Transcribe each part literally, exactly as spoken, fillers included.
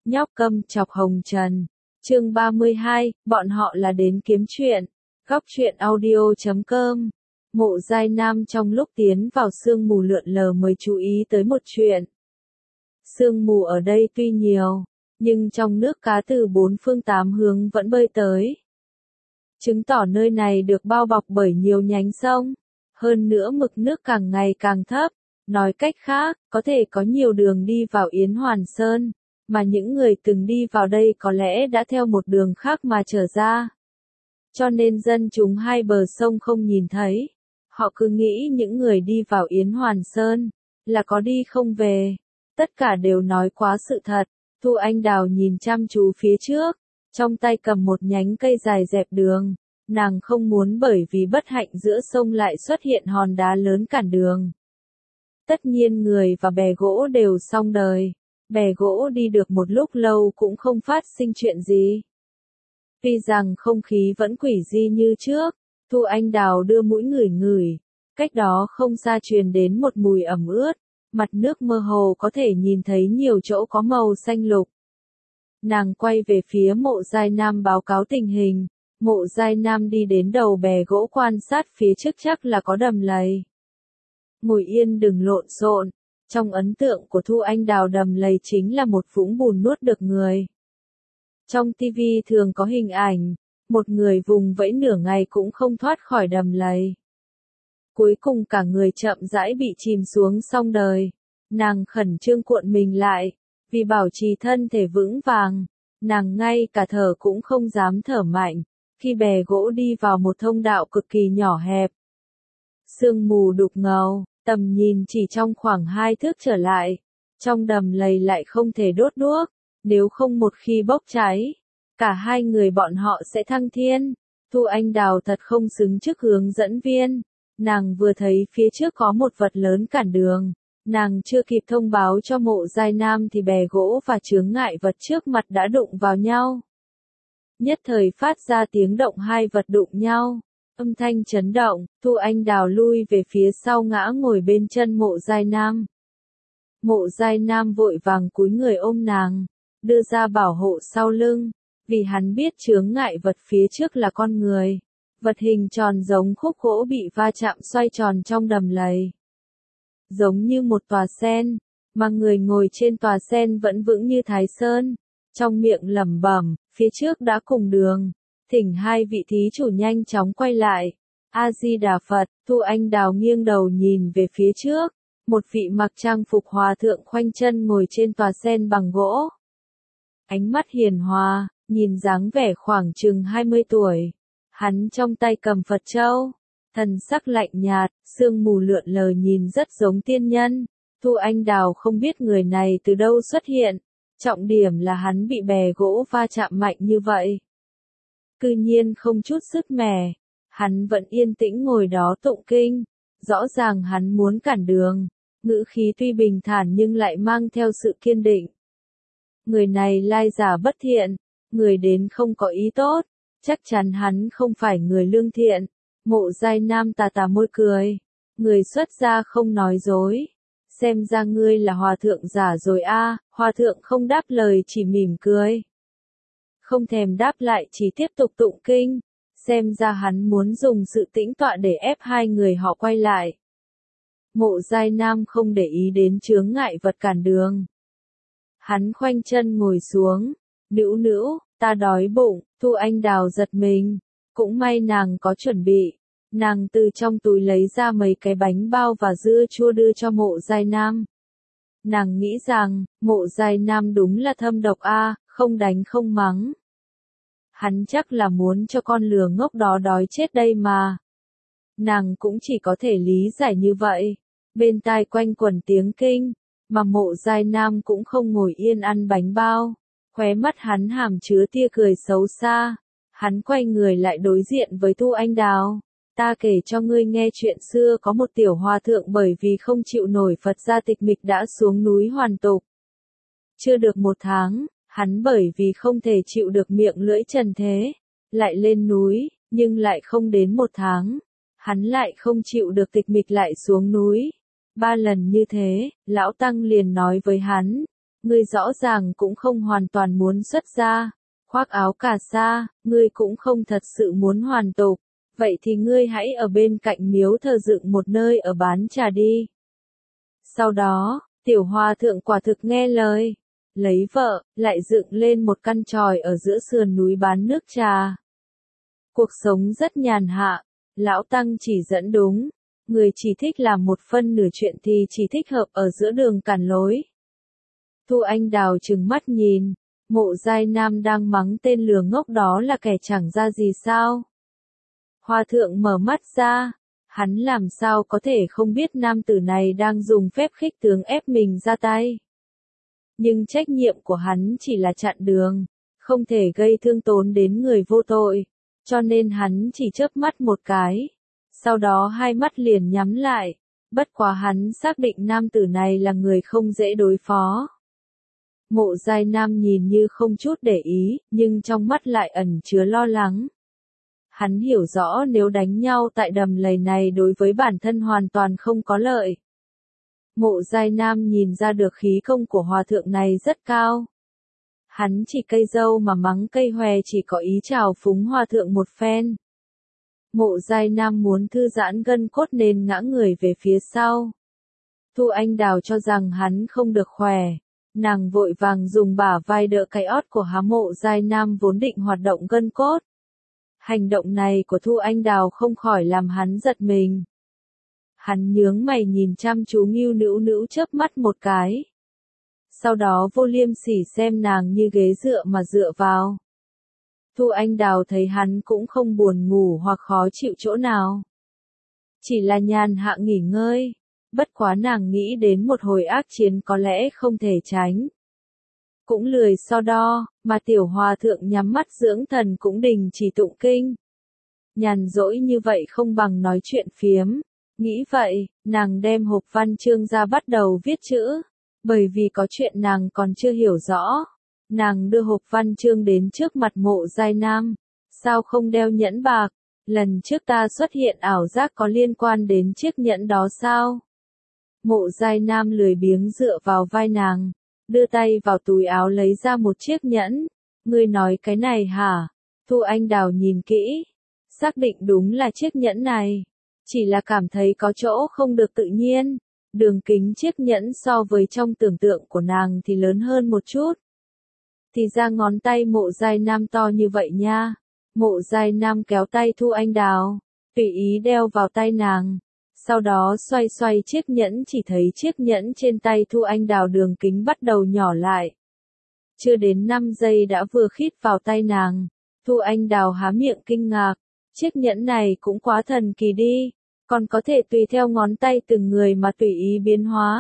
Nhóc câm chọc hồng trần. Chương ba mươi hai, bọn họ là đến kiếm chuyện. Góc truyện audio chấm com. Mộ Giai Nam trong lúc tiến vào sương mù lượn lờ mới chú ý tới một chuyện. Sương mù ở đây tuy nhiều, nhưng trong nước cá từ bốn phương tám hướng vẫn bơi tới. Chứng tỏ nơi này được bao bọc bởi nhiều nhánh sông. Hơn nữa mực nước càng ngày càng thấp. Nói cách khác, có thể có nhiều đường đi vào Yến Hoàn Sơn, mà những người từng đi vào đây có lẽ đã theo một đường khác mà trở ra. Cho nên dân chúng hai bờ sông không nhìn thấy. Họ cứ nghĩ những người đi vào Yến Hoàn Sơn là có đi không về. Tất cả đều nói quá sự thật. Thu Anh Đào nhìn chăm chú phía trước, trong tay cầm một nhánh cây dài dẹp đường. Nàng không muốn bởi vì bất hạnh giữa sông lại xuất hiện hòn đá lớn cản đường. Tất nhiên người và bè gỗ đều xong đời. Bè gỗ đi được một lúc lâu cũng không phát sinh chuyện gì. Tuy rằng không khí vẫn quỷ dị như trước, Thu Anh Đào đưa mũi ngửi ngửi. Cách đó không xa truyền đến một mùi ẩm ướt, mặt nước mơ hồ có thể nhìn thấy nhiều chỗ có màu xanh lục. Nàng quay về phía Mộ Giai Nam báo cáo tình hình. Mộ Giai Nam đi đến đầu bè gỗ quan sát phía trước chắc là có đầm lầy. Ngồi yên đừng lộn xộn. Trong ấn tượng của Thu Anh Đào đầm lầy chính là một vũng bùn nuốt được người. Trong tivi thường có hình ảnh, một người vùng vẫy nửa ngày cũng không thoát khỏi đầm lầy. Cuối cùng cả người chậm rãi bị chìm xuống xong đời. Nàng khẩn trương cuộn mình lại, vì bảo trì thân thể vững vàng, nàng ngay cả thở cũng không dám thở mạnh, khi bè gỗ đi vào một thông đạo cực kỳ nhỏ hẹp. Sương mù đục ngầu, tầm nhìn chỉ trong khoảng hai thước trở lại. Trong đầm lầy lại không thể đốt đuốc, nếu không một khi bốc cháy, cả hai người bọn họ sẽ thăng thiên. Thu Anh Đào thật không xứng chức hướng dẫn viên. Nàng vừa thấy phía trước có một vật lớn cản đường. Nàng chưa kịp thông báo cho Mộ Giai Nam thì bè gỗ và chướng ngại vật trước mặt đã đụng vào nhau. Nhất thời phát ra tiếng động hai vật đụng nhau. Âm thanh chấn động, Thu Anh Đào lui về phía sau ngã ngồi bên chân Mộ Giai Nam. Mộ Giai Nam vội vàng cúi người ôm nàng, đưa ra bảo hộ sau lưng, vì hắn biết chướng ngại vật phía trước là con người. Vật hình tròn giống khúc gỗ bị va chạm xoay tròn trong đầm lầy. Giống như một tòa sen, mà người ngồi trên tòa sen vẫn vững như Thái Sơn. Trong miệng lẩm bẩm, phía trước đã cùng đường. Thỉnh hai vị thí chủ nhanh chóng quay lại. A-di-đà Phật. Thu Anh Đào nghiêng đầu nhìn về phía trước. Một vị mặc trang phục hòa thượng khoanh chân ngồi trên tòa sen bằng gỗ. Ánh mắt hiền hòa, nhìn dáng vẻ khoảng chừng hai mươi tuổi. Hắn trong tay cầm Phật châu. Thần sắc lạnh nhạt, sương mù lượn lờ nhìn rất giống tiên nhân. Thu Anh Đào không biết người này từ đâu xuất hiện. Trọng điểm là hắn bị bè gỗ va chạm mạnh như vậy. Cư nhiên không chút sức mẻ, hắn vẫn yên tĩnh ngồi đó tụng kinh, rõ ràng hắn muốn cản đường, ngữ khí tuy bình thản nhưng lại mang theo sự kiên định. Người này lai giả bất thiện, người đến không có ý tốt, chắc chắn hắn không phải người lương thiện. Mộ Giai Nam tà tà môi cười, người xuất gia không nói dối, xem ra ngươi là hòa thượng giả rồi a. À. Hòa thượng không đáp lời chỉ mỉm cười. Không thèm đáp lại chỉ tiếp tục tụng kinh, xem ra hắn muốn dùng sự tĩnh tọa để ép hai người họ quay lại. Mộ Giai Nam không để ý đến chướng ngại vật cản đường. Hắn khoanh chân ngồi xuống, nữu nữu, ta đói bụng. Thu Anh Đào giật mình, cũng may nàng có chuẩn bị. Nàng từ trong túi lấy ra mấy cái bánh bao và dưa chua đưa cho Mộ Giai Nam. Nàng nghĩ rằng, Mộ Giai Nam đúng là thâm độc a, không đánh không mắng. Hắn chắc là muốn cho con lừa ngốc đó đói chết đây mà. Nàng cũng chỉ có thể lý giải như vậy. Bên tai quanh quẩn tiếng kinh, mà Mộ Giai Nam cũng không ngồi yên ăn bánh bao. Khóe mắt hắn hàm chứa tia cười xấu xa. Hắn quay người lại đối diện với Thu Anh Đào. Ta kể cho ngươi nghe chuyện xưa có một tiểu hòa thượng bởi vì không chịu nổi Phật gia tịch mịch đã xuống núi hoàn tục. Chưa được một tháng, hắn bởi vì không thể chịu được miệng lưỡi trần thế, lại lên núi, nhưng lại không đến một tháng. Hắn lại không chịu được tịch mịch lại xuống núi. Ba lần như thế, lão Tăng liền nói với hắn, ngươi rõ ràng cũng không hoàn toàn muốn xuất gia, khoác áo cà sa, ngươi cũng không thật sự muốn hoàn tục, vậy thì ngươi hãy ở bên cạnh miếu thờ dựng một nơi ở bán trà đi. Sau đó, tiểu hòa thượng quả thực nghe lời, lấy vợ, lại dựng lên một căn chòi ở giữa sườn núi bán nước trà. Cuộc sống rất nhàn hạ, lão tăng chỉ dẫn đúng, người chỉ thích làm một phân nửa chuyện thì chỉ thích hợp ở giữa đường cản lối. Thu Anh Đào trừng mắt nhìn, Mộ Giai Nam đang mắng tên lừa ngốc đó là kẻ chẳng ra gì sao? Hòa thượng mở mắt ra, hắn làm sao có thể không biết nam tử này đang dùng phép khích tướng ép mình ra tay. Nhưng trách nhiệm của hắn chỉ là chặn đường, không thể gây thương tổn đến người vô tội, cho nên hắn chỉ chớp mắt một cái, sau đó hai mắt liền nhắm lại, bất quá hắn xác định nam tử này là người không dễ đối phó. Mộ Giai Nam nhìn như không chút để ý, nhưng trong mắt lại ẩn chứa lo lắng. Hắn hiểu rõ nếu đánh nhau tại đầm lầy này đối với bản thân hoàn toàn không có lợi. Mộ Giai Nam nhìn ra được khí công của hòa thượng này rất cao. Hắn chỉ cây dâu mà mắng cây hòe chỉ có ý trào phúng hòa thượng một phen. Mộ Giai Nam muốn thư giãn gân cốt nên ngã người về phía sau. Thu Anh Đào cho rằng hắn không được khỏe. Nàng vội vàng dùng bả vai đỡ cái ót của há Mộ Giai Nam vốn định hoạt động gân cốt. Hành động này của Thu Anh Đào không khỏi làm hắn giật mình. Hắn nhướng mày nhìn chăm chú Ngưu Nữu Nữu chớp mắt một cái. Sau đó vô liêm sỉ xem nàng như ghế dựa mà dựa vào. Thu Anh Đào thấy hắn cũng không buồn ngủ hoặc khó chịu chỗ nào. Chỉ là nhàn hạ nghỉ ngơi. Bất quá nàng nghĩ đến một hồi ác chiến có lẽ không thể tránh. Cũng lười so đo, mà tiểu hòa thượng nhắm mắt dưỡng thần cũng đình chỉ tụng kinh. Nhàn rỗi như vậy không bằng nói chuyện phiếm. Nghĩ vậy, nàng đem hộp văn chương ra bắt đầu viết chữ. Bởi vì có chuyện nàng còn chưa hiểu rõ. Nàng đưa hộp văn chương đến trước mặt Mộ Giai Nam. Sao không đeo nhẫn bạc? Lần trước ta xuất hiện ảo giác có liên quan đến chiếc nhẫn đó sao? Mộ Giai Nam lười biếng dựa vào vai nàng, đưa tay vào túi áo lấy ra một chiếc nhẫn. Ngươi nói cái này hả? Thu Anh Đào nhìn kỹ, xác định đúng là chiếc nhẫn này. Chỉ là cảm thấy có chỗ không được tự nhiên. Đường kính chiếc nhẫn so với trong tưởng tượng của nàng thì lớn hơn một chút. Thì ra ngón tay Mộ Giai Nam to như vậy nha. Mộ Giai Nam kéo tay Thu Anh Đào, tùy ý đeo vào tay nàng. Sau đó xoay xoay chiếc nhẫn, chỉ thấy chiếc nhẫn trên tay Thu Anh Đào đường kính bắt đầu nhỏ lại. Chưa đến năm giây đã vừa khít vào tay nàng. Thu Anh Đào há miệng kinh ngạc. Chiếc nhẫn này cũng quá thần kỳ đi. Còn có thể tùy theo ngón tay từng người mà tùy ý biến hóa.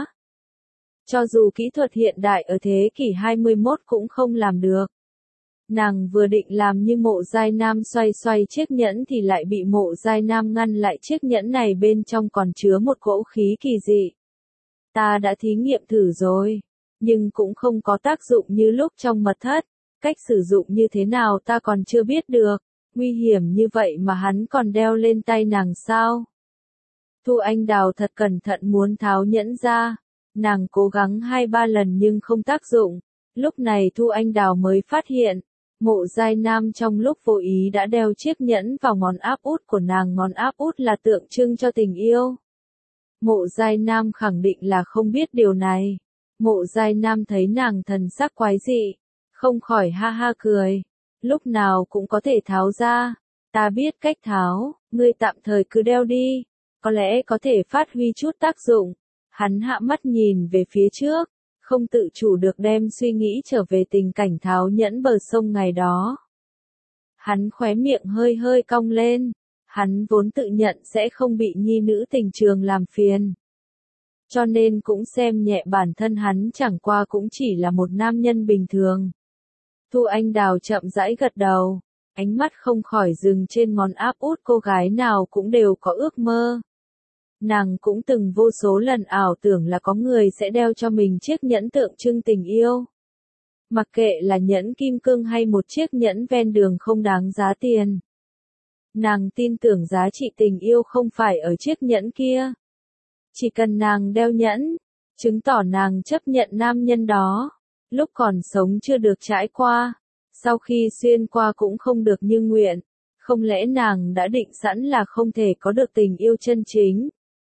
Cho dù kỹ thuật hiện đại ở thế kỷ hai mươi mốt cũng không làm được. Nàng vừa định làm như Mộ Giai Nam xoay xoay chiếc nhẫn thì lại bị Mộ Giai Nam ngăn lại, chiếc nhẫn này bên trong còn chứa một cỗ khí kỳ dị. Ta đã thí nghiệm thử rồi, nhưng cũng không có tác dụng như lúc trong mật thất. Cách sử dụng như thế nào ta còn chưa biết được, nguy hiểm như vậy mà hắn còn đeo lên tay nàng sao? Thu Anh Đào thật cẩn thận muốn tháo nhẫn ra. Nàng cố gắng hai ba lần nhưng không tác dụng. Lúc này Thu Anh Đào mới phát hiện. Mộ Giai Nam trong lúc vô ý đã đeo chiếc nhẫn vào ngón áp út của nàng. Ngón áp út là tượng trưng cho tình yêu. Mộ Giai Nam khẳng định là không biết điều này. Mộ Giai Nam thấy nàng thần sắc quái dị, không khỏi ha ha cười. Lúc nào cũng có thể tháo ra. Ta biết cách tháo, ngươi tạm thời cứ đeo đi. Có lẽ có thể phát huy chút tác dụng. Hắn hạ mắt nhìn về phía trước. Không tự chủ được đem suy nghĩ trở về tình cảnh tháo nhẫn bờ sông ngày đó. Hắn khóe miệng hơi hơi cong lên. Hắn vốn tự nhận sẽ không bị nhi nữ tình trường làm phiền. Cho nên cũng xem nhẹ bản thân hắn, chẳng qua cũng chỉ là một nam nhân bình thường. Thu Anh Đào chậm rãi gật đầu. Ánh mắt không khỏi dừng trên ngón áp út, cô gái nào cũng đều có ước mơ. Nàng cũng từng vô số lần ảo tưởng là có người sẽ đeo cho mình chiếc nhẫn tượng trưng tình yêu. Mặc kệ là nhẫn kim cương hay một chiếc nhẫn ven đường không đáng giá tiền. Nàng tin tưởng giá trị tình yêu không phải ở chiếc nhẫn kia. Chỉ cần nàng đeo nhẫn, chứng tỏ nàng chấp nhận nam nhân đó. lúc còn sống chưa được trải qua, sau khi xuyên qua cũng không được như nguyện, không lẽ nàng đã định sẵn là không thể có được tình yêu chân chính?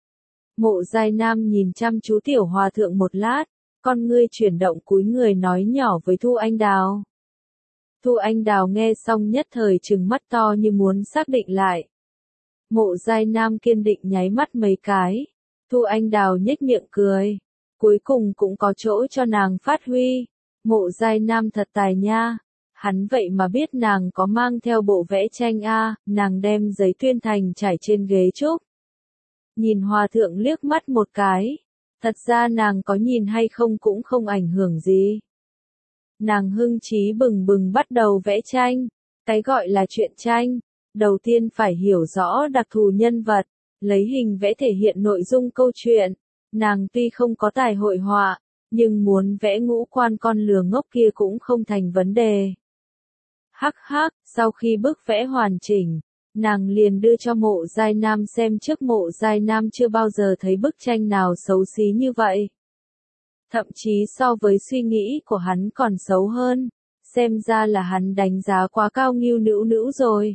Mộ Giai Nam nhìn chăm chú tiểu hòa thượng một lát, con ngươi chuyển động cúi người nói nhỏ với Thu Anh Đào. Thu Anh Đào nghe xong nhất thời trừng mắt to như muốn xác định lại. Mộ Giai Nam kiên định nháy mắt mấy cái. Thu Anh Đào nhếch miệng cười. Cuối cùng cũng có chỗ cho nàng phát huy. Mộ Giai Nam thật tài nha. Hắn vậy mà biết nàng có mang theo bộ vẽ tranh a, nàng đem giấy tuyên thành trải trên ghế trúc. Nhìn hòa thượng liếc mắt một cái. Thật ra nàng có nhìn hay không cũng không ảnh hưởng gì. Nàng hưng trí bừng bừng bắt đầu vẽ tranh. Cái gọi là truyện tranh, đầu tiên phải hiểu rõ đặc thù nhân vật, lấy hình vẽ thể hiện nội dung câu chuyện. Nàng tuy không có tài hội họa, nhưng muốn vẽ ngũ quan con lừa ngốc kia cũng không thành vấn đề. Hắc hắc, sau khi bức vẽ hoàn chỉnh, nàng liền đưa cho Mộ Giai Nam xem, trước Mộ Giai Nam chưa bao giờ thấy bức tranh nào xấu xí như vậy. Thậm chí so với suy nghĩ của hắn còn xấu hơn, xem ra là hắn đánh giá quá cao Ngưu Nữu Nữu rồi.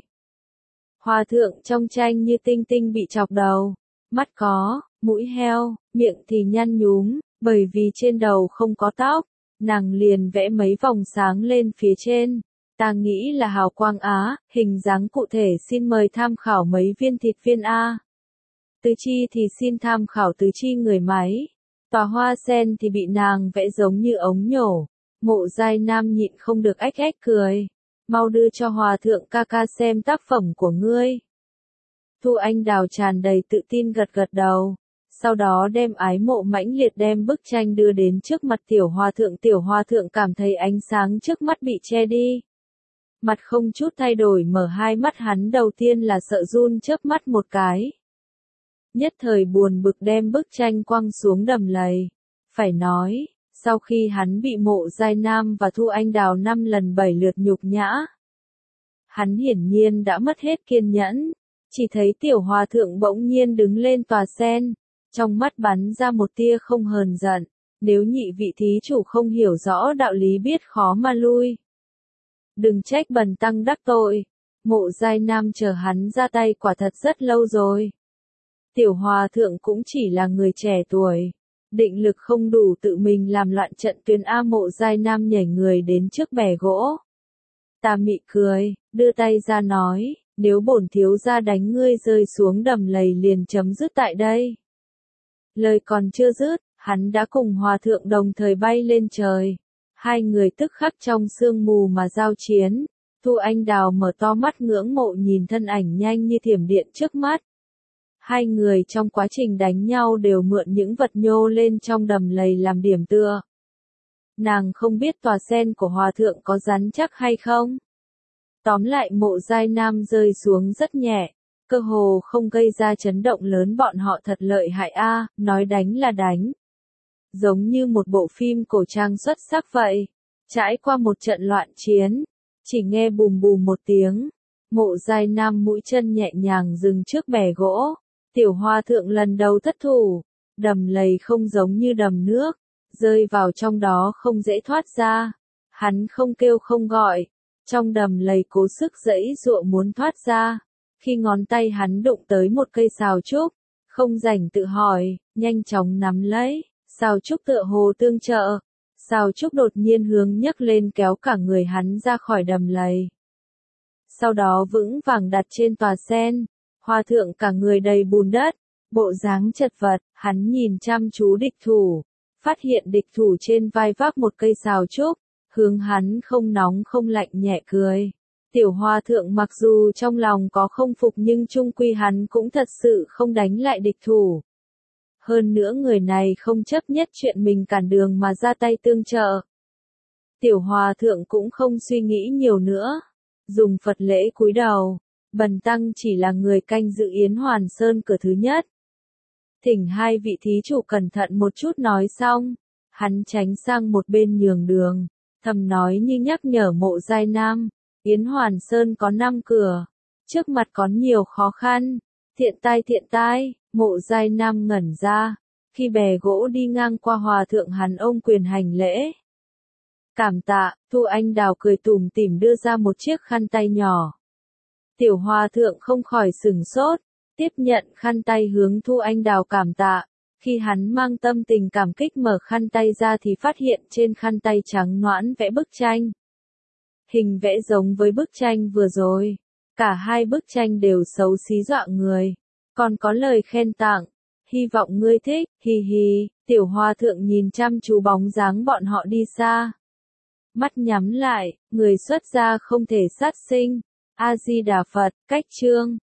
Hòa thượng trong tranh như tinh tinh bị chọc đầu, mắt có, mũi heo, miệng thì nhăn nhúm, bởi vì trên đầu không có tóc, nàng liền vẽ mấy vòng sáng lên phía trên. Ta nghĩ là hào quang á, hình dáng cụ thể xin mời tham khảo mấy viên thịt viên A. Tứ chi thì xin tham khảo tứ chi người máy. Tòa hoa sen thì bị nàng vẽ giống như ống nhổ. Mộ Giai Nam nhịn không được ách ách cười. Mau đưa cho hòa thượng ca ca xem tác phẩm của ngươi. Thu Anh Đào tràn đầy tự tin gật gật đầu. Sau đó đem ái mộ mãnh liệt đem bức tranh đưa đến trước mặt tiểu hòa thượng. Tiểu hòa thượng cảm thấy ánh sáng trước mắt bị che đi. Mặt không chút thay đổi mở hai mắt, hắn đầu tiên là sợ run chớp mắt một cái. Nhất thời buồn bực đem bức tranh quăng xuống đầm lầy. Phải nói, sau khi hắn bị Mộ Giai Nam và Thu Anh Đào năm lần bảy lượt nhục nhã, hắn hiển nhiên đã mất hết kiên nhẫn. Chỉ thấy tiểu hòa thượng bỗng nhiên đứng lên tòa sen, trong mắt bắn ra một tia không hờn giận. Nếu nhị vị thí chủ không hiểu rõ đạo lý biết khó mà lui. Đừng trách bần tăng đắc tội. Mộ Giai Nam chờ hắn ra tay quả thật rất lâu rồi. Tiểu hòa thượng cũng chỉ là người trẻ tuổi, định lực không đủ tự mình làm loạn trận tuyến A. Mộ Giai Nam nhảy người đến trước bè gỗ. Tà mị cười, đưa tay ra nói, nếu bổn thiếu gia đánh ngươi rơi xuống đầm lầy liền chấm dứt tại đây. Lời còn chưa dứt, hắn đã cùng hòa thượng đồng thời bay lên trời. Hai người tức khắc trong sương mù mà giao chiến. Thu Anh Đào mở to mắt ngưỡng mộ nhìn thân ảnh nhanh như thiểm điện trước mắt. Hai người trong quá trình đánh nhau đều mượn những vật nhô lên trong đầm lầy làm điểm tựa. Nàng không biết tòa sen của hòa thượng có rắn chắc hay không. Tóm lại Mộ Giai Nam rơi xuống rất nhẹ, cơ hồ không gây ra chấn động lớn. Bọn họ thật lợi hại a, nói đánh là đánh. Giống như một bộ phim cổ trang xuất sắc vậy. Trải qua một trận loạn chiến, chỉ nghe bùm bùm một tiếng, Mộ Giai Nam mũi chân nhẹ nhàng dừng trước bè gỗ. Tiểu hòa thượng lần đầu thất thủ, đầm lầy không giống như đầm nước, rơi vào trong đó không dễ thoát ra. Hắn không kêu không gọi, trong đầm lầy cố sức giãy giụa muốn thoát ra. Khi ngón tay hắn đụng tới một cây sào trúc, không rảnh tự hỏi, nhanh chóng nắm lấy, sào trúc tựa hồ tương trợ. Sào trúc đột nhiên hướng nhấc lên kéo cả người hắn ra khỏi đầm lầy. Sau đó vững vàng đặt trên tòa sen. Hòa thượng cả người đầy bùn đất, bộ dáng chật vật, hắn nhìn chăm chú địch thủ, phát hiện địch thủ trên vai vác một cây sào trúc, hướng hắn không nóng không lạnh nhẹ cười. Tiểu hòa thượng mặc dù trong lòng có không phục nhưng chung quy hắn cũng thật sự không đánh lại địch thủ. Hơn nữa người này không chấp nhất chuyện mình cản đường mà ra tay tương trợ. Tiểu hòa thượng cũng không suy nghĩ nhiều nữa, dùng Phật lễ cúi đầu. Bần tăng chỉ là người canh giữ Yến Hoàn Sơn cửa thứ nhất. Thỉnh hai vị thí chủ cẩn thận một chút. Nói xong, hắn tránh sang một bên nhường đường, thầm nói như nhắc nhở Mộ Giai Nam, Yến Hoàn Sơn có năm cửa, trước mặt có nhiều khó khăn, thiện tai thiện tai. Mộ Giai Nam ngẩn ra, khi bè gỗ đi ngang qua hòa thượng hắn ôm quyền hành lễ. Cảm tạ, Thu Anh Đào cười tủm tỉm đưa ra một chiếc khăn tay nhỏ. Tiểu Hòa Thượng không khỏi sửng sốt, tiếp nhận khăn tay hướng Thu Anh Đào cảm tạ. Khi hắn mang tâm tình cảm kích mở khăn tay ra thì phát hiện trên khăn tay trắng nõn vẽ bức tranh. Hình vẽ giống với bức tranh vừa rồi. Cả hai bức tranh đều xấu xí dọa người. Còn có lời khen tặng. Hy vọng ngươi thích, hì hì. Tiểu Hòa Thượng nhìn chăm chú bóng dáng bọn họ đi xa. Mắt nhắm lại, người xuất gia không thể sát sinh. A Di Đà Phật, cách chương.